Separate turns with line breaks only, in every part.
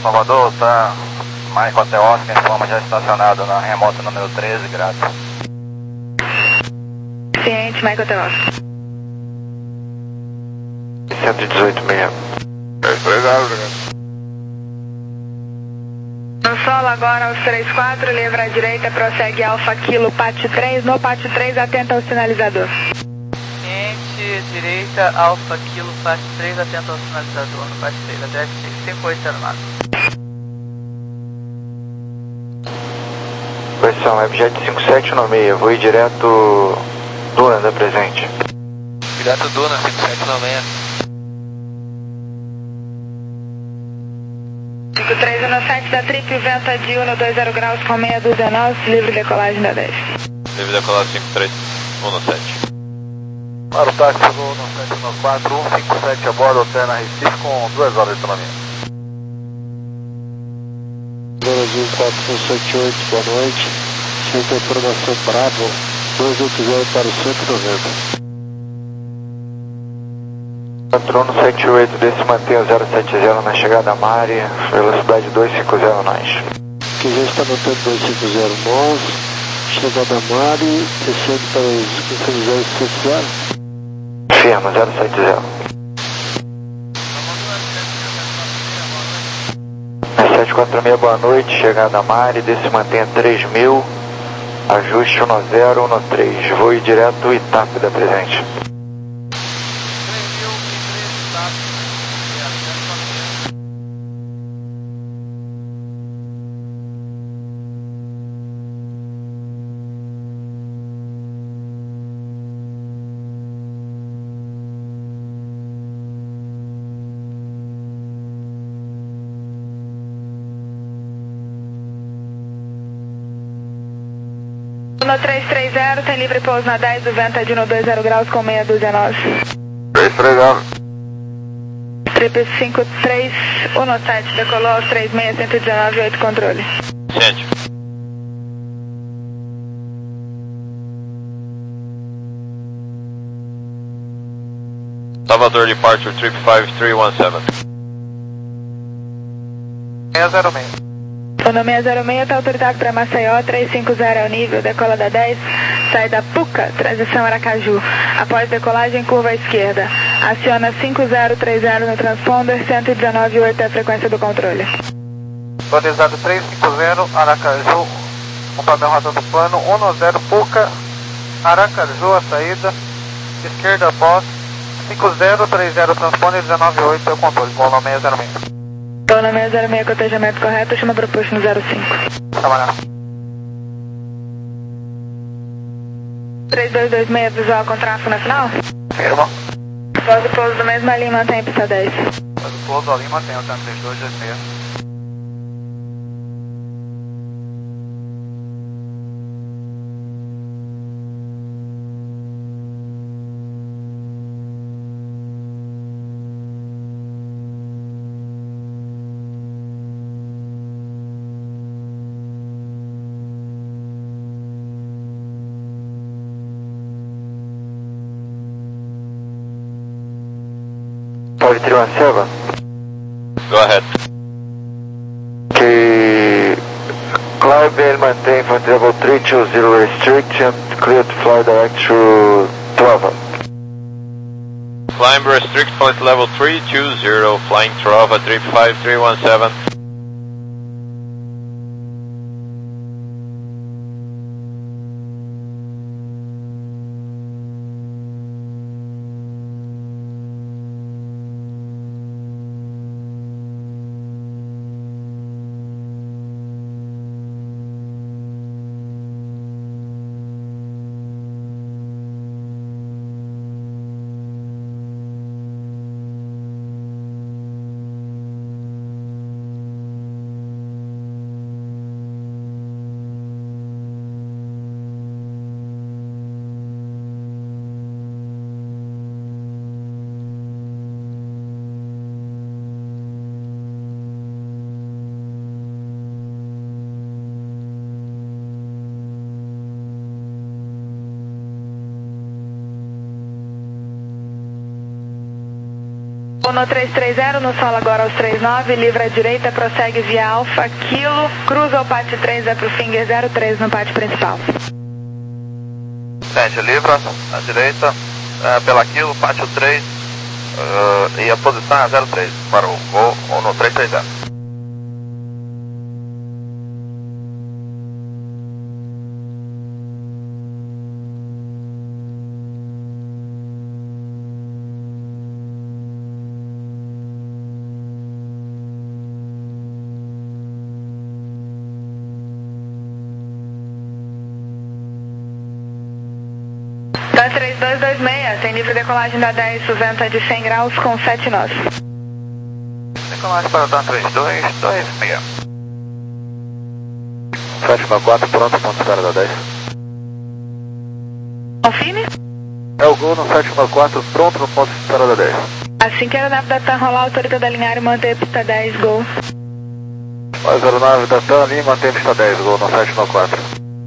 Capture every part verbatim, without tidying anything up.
Salvador, tá? Michael até Oscar, informa já estacionado na remota número treze, grato.
Ciente, Michael até Oscar.
cento e dezoito mesmo.
É, obrigado, obrigado.
No solo agora, aos três quatro, livra à direita, prossegue Alfa Kilo, pátio três, no pátio três, atenta ao sinalizador.
Ciente, direita, Alfa Kilo, pátio três, atenta ao sinalizador, no pátio três, adresse cinco oito zero nove.
Correção, Webjet cinco sete um seis, vou ir direto Duna da presente.
Direto Duna, cinco sete um seis.
cinco três um sete da Trip, venta de Uno dois zero graus com meia dúzia nós, livre decolagem da dez.
Livre decolagem cinco três um sete.
Para o táxi do um sete nove quatro um cinco sete a bordo, hotel na Recife com duas horas de autonomia.
Brasil quatro um sete oito, boa noite. Centro de informação Bravo, dois oito zero para o cento e noventa.
quatro um sete oito, desse mantém o zero sete zero na chegada a Mari, velocidade duzentos e cinquenta nós.
Que já está notando duzentos e cinquenta nós, chegada a Mari, descendo para os zero sete zero.
Firma, zero sete zero. sete quatro seis, boa noite, chegada a Mari, desse mantenha três mil, ajuste um zero um três, vou ir direto Itape da presente.
Uno três três zero, tem livre pouso na dez, do venta de Uno dois zero graus com meia dúzia nós.
três três zero.
Trip cinco três um sete, decolou aos três seis, cento e dezenove, oito controle.
Ciente. Salvador Departure Trip cinco três um sete.
seis zero seis.
Uno seis zero seis, está autorizado para Maceió, trezentos e cinquenta é o nível, decola da dez, sai da Puca, transição Aracaju. Após decolagem, curva à esquerda. Aciona cinco zero três zero no transponder, cento e dezenove vírgula oito é a frequência do controle.
Autorizado trezentos e cinquenta, Aracaju, com padrão rodando plano, um zero Puca, Aracaju, a saída, esquerda após, cinco zero três zero transponder, dezenove vírgula oito é o controle, Uno seis zero seis.
Uno seis zero seis, cotejamento correto, chama para push no zero cinco.
Trabalhando.
três dois dois seis, visual com tráfego na final.
Firma.
Após o pouso do mesmo ali, mantém pista dez.
Após o pouso ali, mantém o tanto três dois dois seis.
five three one seven.
Go ahead.
Que Cloud ele mantém for level three two zero restriction, clear to fly direct to Trova.
Climb restrict flight level three two zero, flying Trova Trip five three one seven.
No três três zero, no solo agora aos trinta e nove, livra à direita, prossegue via Alfa, Kilo, cruza o pátio três, é pro Finger zero três no pátio principal.
Sente, livra à direita, é, pela Kilo, pátio três, uh, e a posição é zero três, para o gol ou no três três zero.
três dois dois seis, tem livre decolagem da dez, venta de cem graus com sete nós.
Decolagem para o Dan três dois dois seis.
sete quatro, pronto, ponto espera da dez.
Confirme?
É o gol no sete quatro, pronto no ponto espera da dez.
Assim que a aeronave da TAM rolar, autoriza da alinhar e manter a pista dez, gol.
Mais aeronave da TAM ali, mantém a pista dez, gol no sete quatro.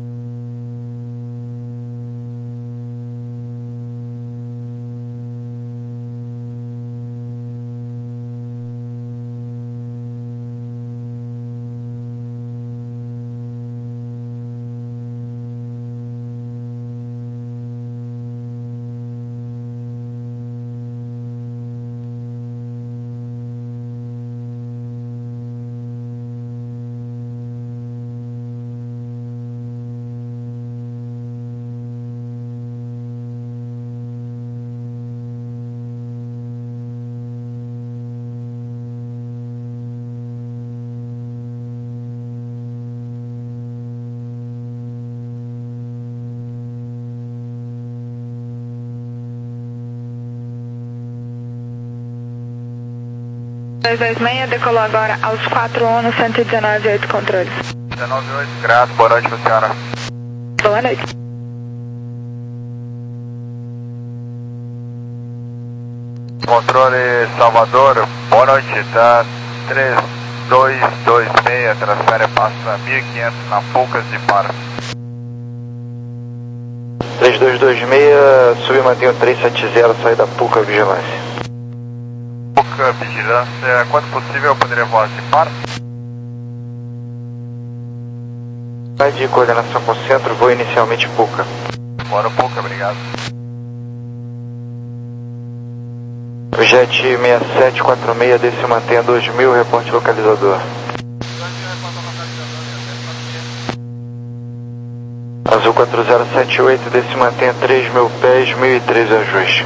dois dois seis, decolou agora aos quatro um no cento e dezenove oito, controle.
dezenove oito, graças, boa noite, Luciana.
Boa noite.
Controle Salvador, boa noite, tá três dois dois seis, transfere passa mil e quinhentos na Poucas de Para.
três dois dois seis, sub mantém o três sete zero, saída Puca Vigilância.
Puca Vigilância, quando possível eu poderia voar de Para?
Vai de coordenação com o centro, vou inicialmente Puca.
Bora Puca, obrigado.
O jet seis sete quatro seis, desse mantém a dois mil, reporte localizador. Azul quatro zero sete oito, desse mantém a três mil pés, mil e treze ajuste.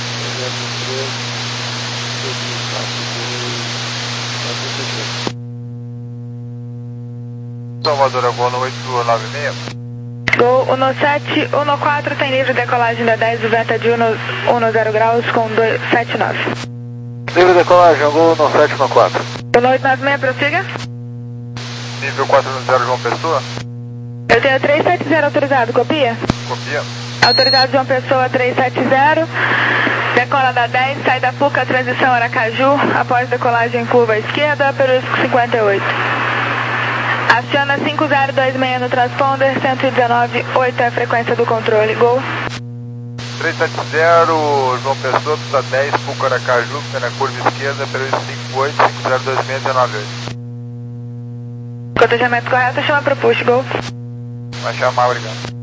Salvador, eu vou no oito nove seis.
Gol um sete um quatro, tem livre decolagem da dez, venta de um zero graus com dois sete nove.
Livre decolagem, gol no sete quatro.
um oito nove seis, prossiga.
Nível quatro zero, João Pessoa.
Eu tenho três sete zero autorizado, copia?
Copia.
Autorizado João Pessoa três sete zero, decola da dez, sai da Puca, transição Aracaju, após decolagem curva à esquerda, Perusco cinquenta e oito. Aciona cinco zero dois seis no transponder, cento e dezenove oito é a frequência do controle, gol.
três sete zero, João Pessoa, pista dez, Puca Aracaju, na curva esquerda, Perusco cinquenta e oito, cinco zero dois seis, dezenove oito.
Cotejamento correto, chama pro push, gol.
Vai chamar, obrigado.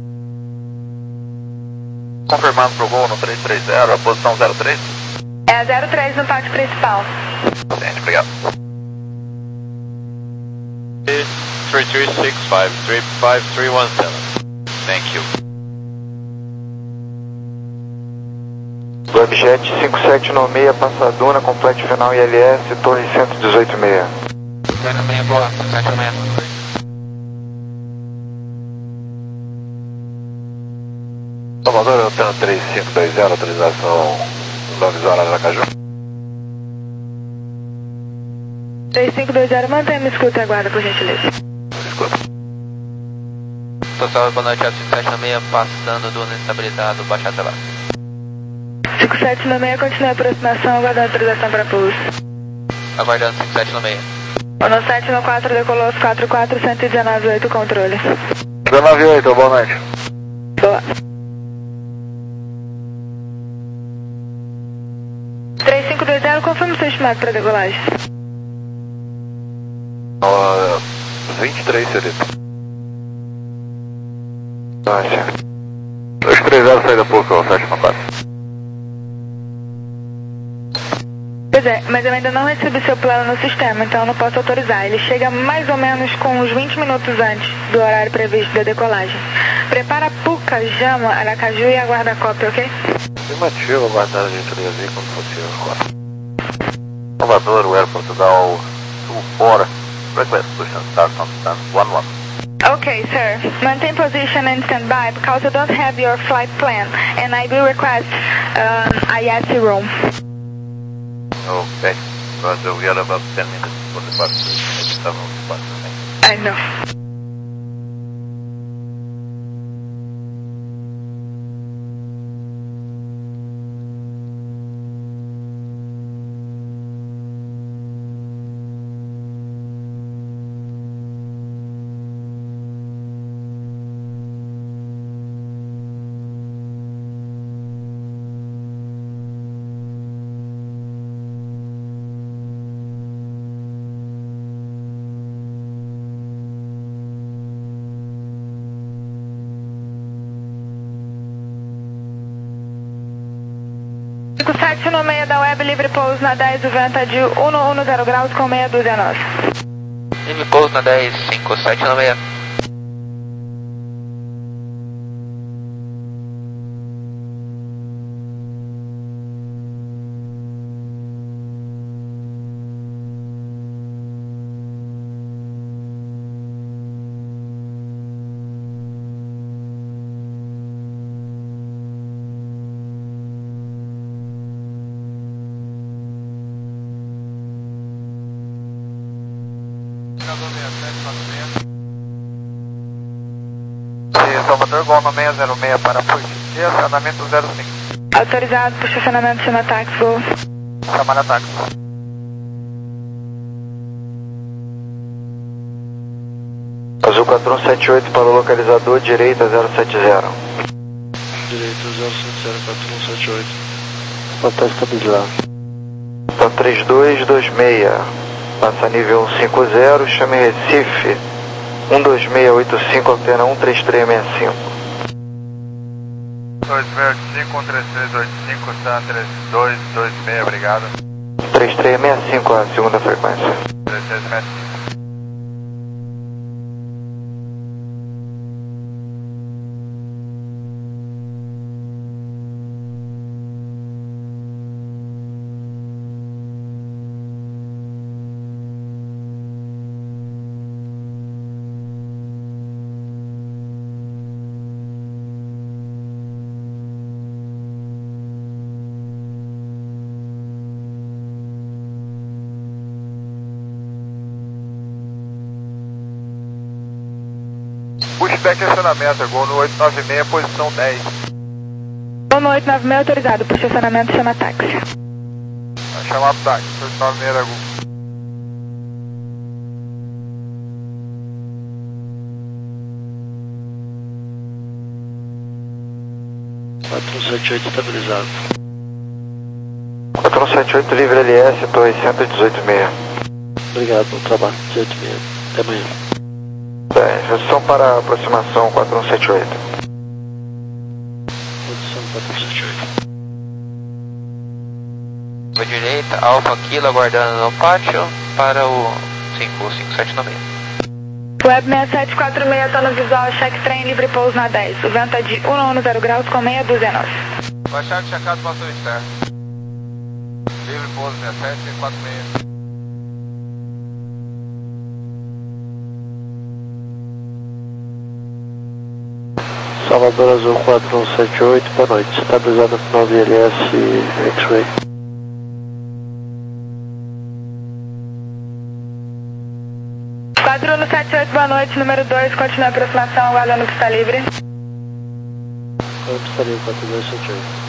Confirmando pro gol no três três zero, a posição zero três.
É a zero três no pátio principal.
Gente, obrigado.
three three six five, three five three one seven. Thank you.
Webjet cinco sete nove seis, Passaduna, complete final I L S, torre cento e dezoito seis.
zero seis, boa, sete seis.
Salvador, eu tenho três cinco dois zero, autorização Lovisora Aracaju.
três cinco dois zero, mantenha-me escuta e aguarda, por gentileza.
Escuta.
Total, boa noite, cinco sete seis, passando do estabilizado, baixa até lá.
cinco sete nove seis, continua a aproximação, aguardando autorização para pouso.
Aguardando cinco sete seis.
O sete no quatro decolou os quatro quatro, cento e dezenove oito, controle.
dezenove oito, boa noite.
Boa. três cinco dois zero, confirma seu estimado para decolagem.
Uh, vinte e três, C D.
Baixa.
dois três zero, saída pouco, sete quatro.
Pois é, mas eu ainda não recebi seu plano no sistema, então eu não posso autorizar. Ele chega mais ou menos com uns vinte minutos antes do horário previsto da decolagem. Prepara Puca, Jama, Aracaju e aguarda a cópia, ok?
Afirmativo, aguardar a gentileza aí quando possível. Salvador, Air Portugal, Sul fora. Request position start on stand one one.
Okay, sir. Maintain position and stand by because I don't have your flight plan, and I will request um, I S C room.
Okay, but uh, we are about ten minutes for the departure, maybe seven departure.
I know. cinco sete um seis da Web, livre pouso na dez, o vento é de cento e dez graus com meia dúzia nós.
Livre pouso na dez, cinco sete um seis.
Salvador, Gol no seis zero seis para Porto, acionamento zero cinco.
Autorizado para estacionamento, chama táxi, Gol.
Chamada táxi.
Azul quatro um sete oito para o localizador, direita zero sete zero.
Direita zero sete zero, quatro um sete oito. Pode estabilizar.
Então três dois dois seis. Passa nível cento e cinquenta, chame Recife. um dois seis oito cinco, altera um três três seis cinco.
dois seis oito cinco, um três três oito cinco, San três dois dois seis, obrigado.
três três seis cinco, a segunda frequência.
três três seis cinco. Pushback acionamento, é Gol no oito nove seis, posição dez.
Gol no oito nove seis, autorizado para estacionamento, chama táxi.
Vai chamar o táxi, oito nove seis era Gol.
quatro um sete oito estabilizado.
quatro um sete oito, livre L S, torre cento e dezoito seis.
Obrigado, bom trabalho. dezoito seis. Até amanhã.
dez, redução para aproximação quatro um sete oito.
Posição quatro um sete oito.
Curva direita, Alfa Kilo aguardando no pátio para o cinco cinco sete nove.
Web seis sete quatro seis, está no visual, check trem, livre pouso na dez. O vento é de cento e dez graus com meia dúzia nós.
Baixar de checado para o externo. Livre pouso seis sete quatro seis.
Salvador Azul quatro um sete oito, boa noite. Estabilizado no nove L S X-Ray.
quatro um sete oito, boa noite, número dois, continua a aproximação, aguardando pista livre.
Qual pista livre, quatro dois sete oito.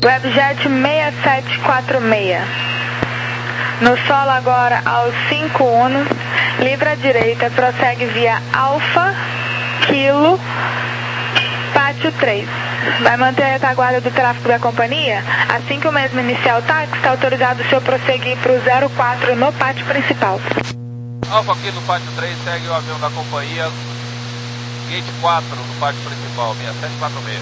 Webjet seis sete quatro seis. No solo agora aos cinco unos, livre à direita, prossegue via Alfa, Kilo, Pátio três. Vai manter a retaguarda do tráfego da companhia? Assim que o mesmo iniciar o táxi, está autorizado o senhor prosseguir para o zero quatro no pátio principal.
Alfa aqui no pátio três, segue o avião da companhia, gate quatro no pátio principal, seis sete quatro seis.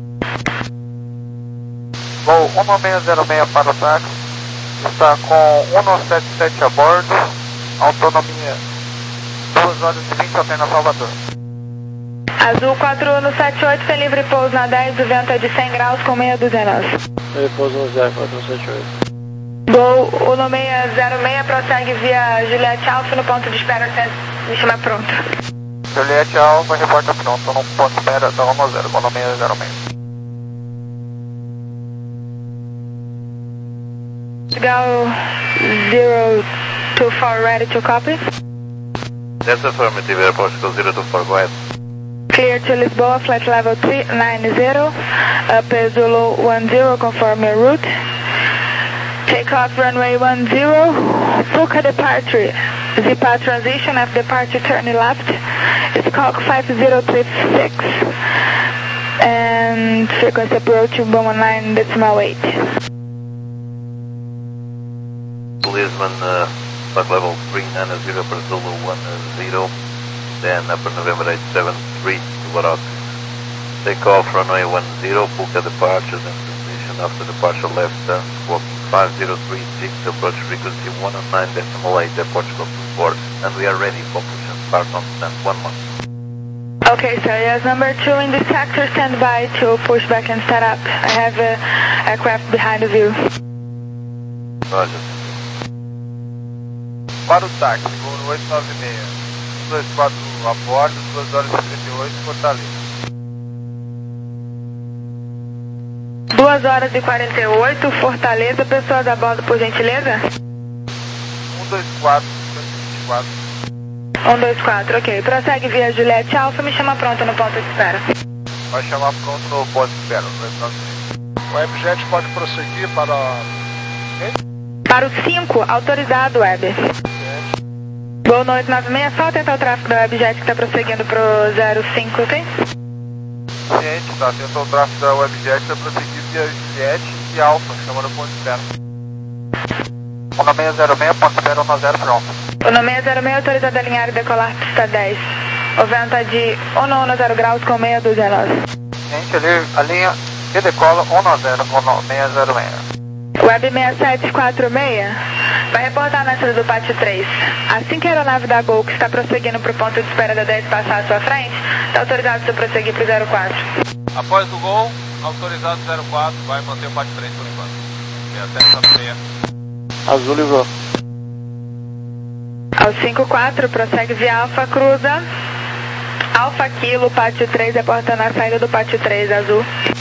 Voo um seis zero seis para o táxi, está com cento e setenta e sete a bordo, autonomia duas horas e vinte até na Salvador.
Azul quatro um sete oito, tem livre pouso na dez, o vento é de cem graus com meia dúzia nós.
Livre pouso no zero quatro um sete oito.
Gol uno seis zero seis, prossegue via Juliette Alfa no ponto de espera, me chama pronto.
Juliette Alfa, reporta pronto, no ponto de espera da um zero, uno seis zero seis.
Go zero two four, ready to copy.
That's affirmative, Air Portugal zero two four, go ahead.
Clear to Lisboa, flight level three nine zero, up Zulu one zero, confirm your route. Take off runway one zero, Puka departure, Zipa transition, after departure turn left, Squawk five zero three six, and frequency approach one nine decimal eight.
Lisbon, uh, flight level three nine zero for Zulu one zero, then upper November eight seven three to Baroque. Take off runway one zero, Puka departure, then transition after departure left turn, walking five zero three six, approach frequency one oh nine decimal eight, Air Portugal two four, and we are ready for push and start on stand one month.
Okay, sir, yes, number two in this sector, stand by to push back and start up. I have a aircraft behind of you.
Roger.
Para o táxi, voo no oito nove seis, um dois quatro a bordo, duas horas e trinta e oito, Fortaleza.
duas horas e quarenta e oito, Fortaleza, pessoas a bordo, por gentileza?
um dois quatro, vinte e quatro.
um dois quatro, ok. Prossegue via Juliette Alfa, me chama pronto no ponto de espera.
Vai chamar pronto no ponto de espera, no oito nove seis. O Webjet pode prosseguir para...
Para o cinco, autorizado, Web. Gol no oito nove seis, só tentar o tráfego da Webjet que está prosseguindo para o zero cinco, ok?
Ciente, tá, tenta o tráfego da Webjet para prosseguir via Juliette e Alfa, chamando o ponto de espera. um seis zero seis, ponto de espera um zero, pronto.
uno seis zero seis, autorizado a alinhar e decolar pista dez. O vento é de um zero graus com meia dúzia nós.
Ciente, ali, a linha e decola um zero, um seis zero seis.
Web seis sete quatro seis, vai reportar na saída do pátio três. Assim que a aeronave da Gol, que está prosseguindo para o ponto de espera da dez, passar à sua frente, está autorizado a prosseguir para o zero quatro.
Após o gol, autorizado zero quatro, vai manter o pátio três por enquanto. seis sete quatro seis.
Azul ligou.
Ao cinco quatro, prossegue via Alfa, cruza. Alfa Kilo, pátio três, reportando a saída do pátio três, azul.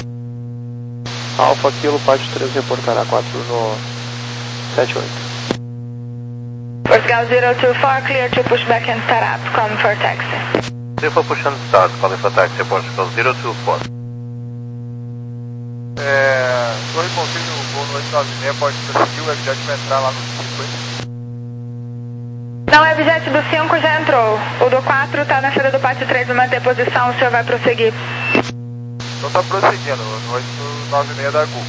Alfa Kilo, pátio três, reportará quatro no sete oito.
Portugal zero two four, clear to push back and start up, come for taxi.
Clear for push and start, calling for taxi, Air Portugal zero two four.
É... Torre Bonfim, o voo no oito nove seis, pode prosseguir, o Webjet vai entrar lá no cinco, hein?
Não, o Webjet do cinco já entrou. O do quatro está na saída do pátio três, vai manter posição, o senhor vai prosseguir.
Então tá prosseguindo, no oito nove seis da Gol.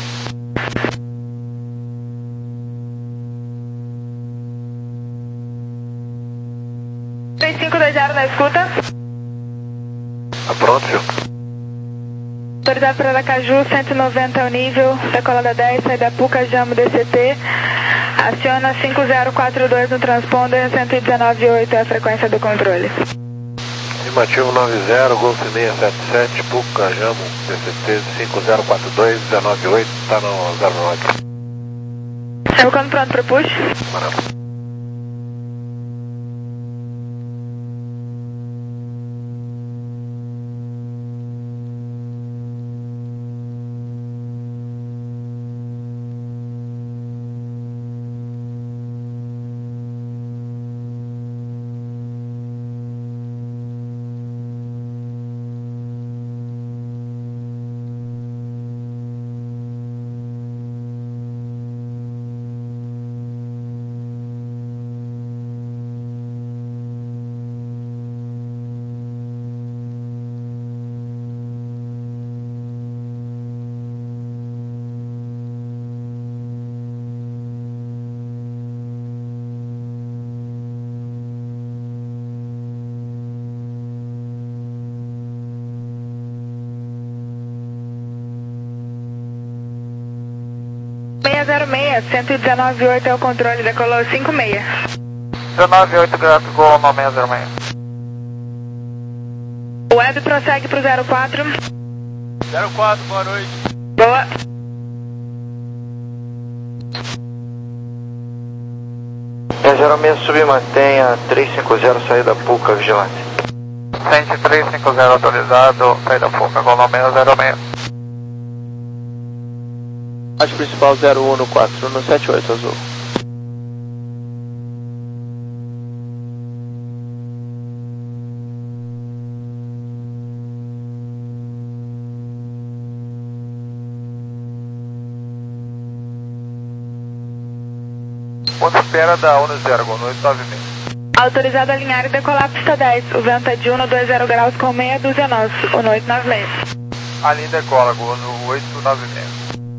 três cinco dois zero na escuta.
Tá pronto, senhor?
Autorizado para Aracaju, cento e noventa o nível, decolada dez, saída Puca, Jamo D C T. Aciona cinco zero quatro dois no transponder, cento e dezenove ponto oito é a frequência do controle.
Estimativo nove zero, Golf seis sete sete, Puca, Jamo, D C T cinco zero quatro dois, dezenove oito, está no zero nove.
Estamos quando pronto para o push?
Maravilha.
zero seis, cento e dezenove vírgula oito é o controle, decolou cinco seis.
dezenove vírgula oito, grato, gol nove seis zero seis.
O web prossegue pro zero quatro.
zero quatro, boa noite.
Boa.
É zero seis, submantenha três cinco zero, saída Puca, vigilante.
cento e três cinquenta autorizado, saída Puca, gol nove seis zero seis.
Rádio principal zero um no quatro no sete oito azul.
Ponto espera da Uno zero, gol no oito nove seis.
Autorizado a alinhar e decolar pista dez. O vento é de Uno dois zero graus com meia dúzia nosso, Uno oito nove seis.
A linha decola, gol no oito nove seis.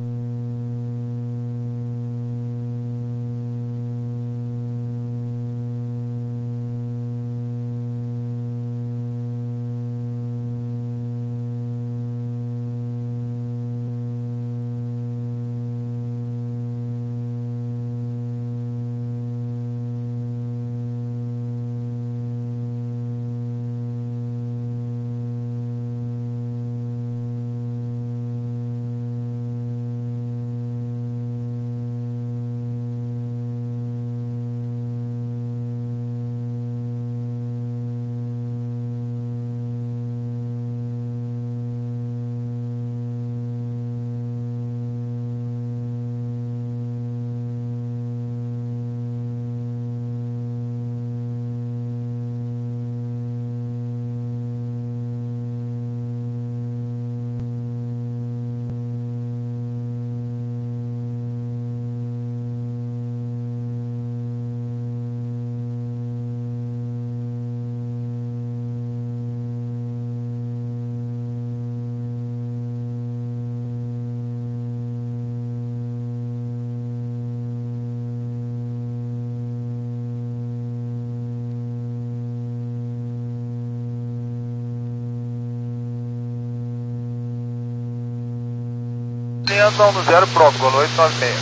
Linha Uno zero, pronto, gol no oito nove seis.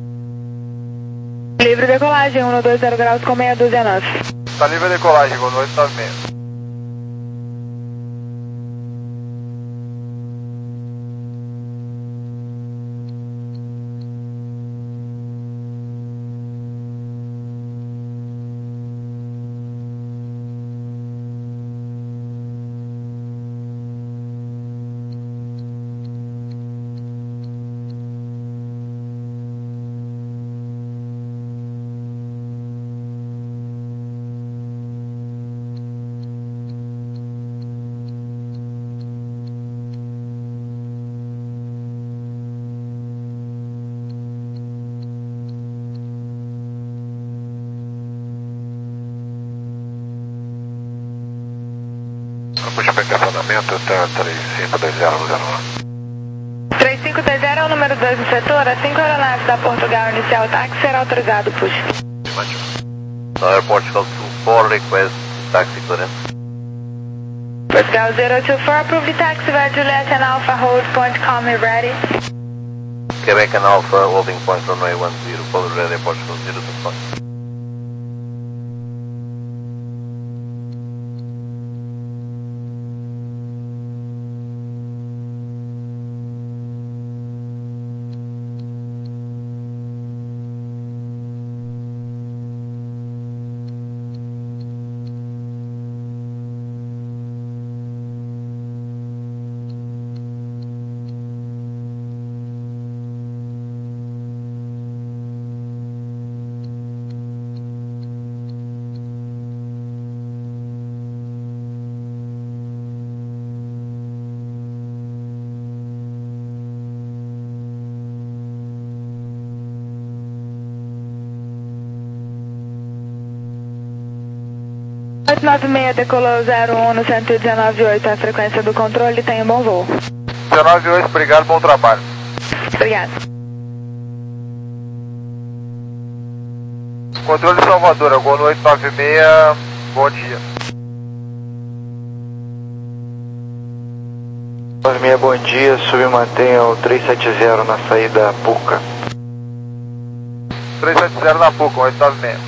Livre decolagem, Uno dois zero graus com meia dúzia nosso.
Tá livre a decolagem, gol no oito nove seis.
Puxa bem questionamento, tá três cinco dois zero zero um.
três cinco dois zero é o número dois do setor, as cinco aeronaves da Portugal inicial táxi será autorizado, puxa.
Air Portugal two four, request taxi clearance.
Portugal zero two four, approve the taxi via Juliet and Alpha, hold point, call me ready.
Quebec and Alpha, holding point runway one zero, follow ready, Portugal zero two four.
oito nove seis decolou zero um no cento e dezenove vírgula oito, a frequência do controle, tem um bom voo.
dezenove vírgula oito, obrigado, bom trabalho.
Obrigado.
Controle Salvador, gol no oito nove seis, bom dia.
nove seis, bom dia, submantenha o três sete zero na saída Puca.
três sete zero na Puca, oito nove seis.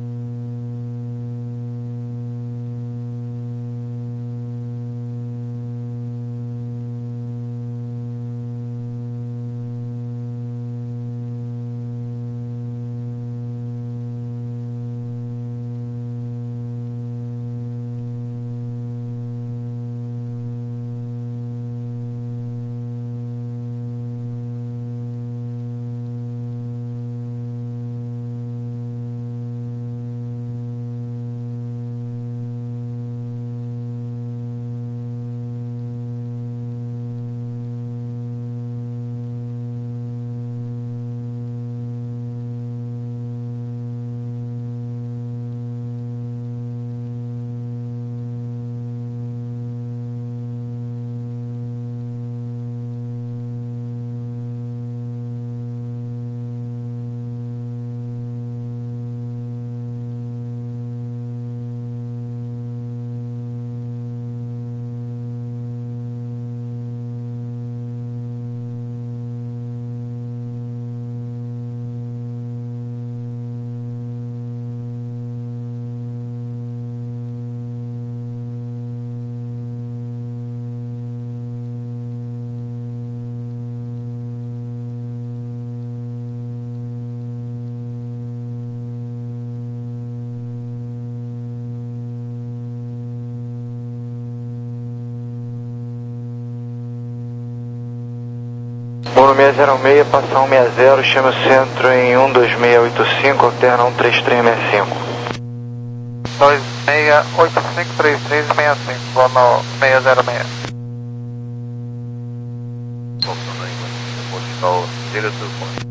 Mono seis zero seis, passa um seis zero, chama o centro em um dois seis oito cinco, alterna um três três seis cinco.
dois seis oito cinco três três seis cinco, vou no seis zero seis.
Portugal zero two point.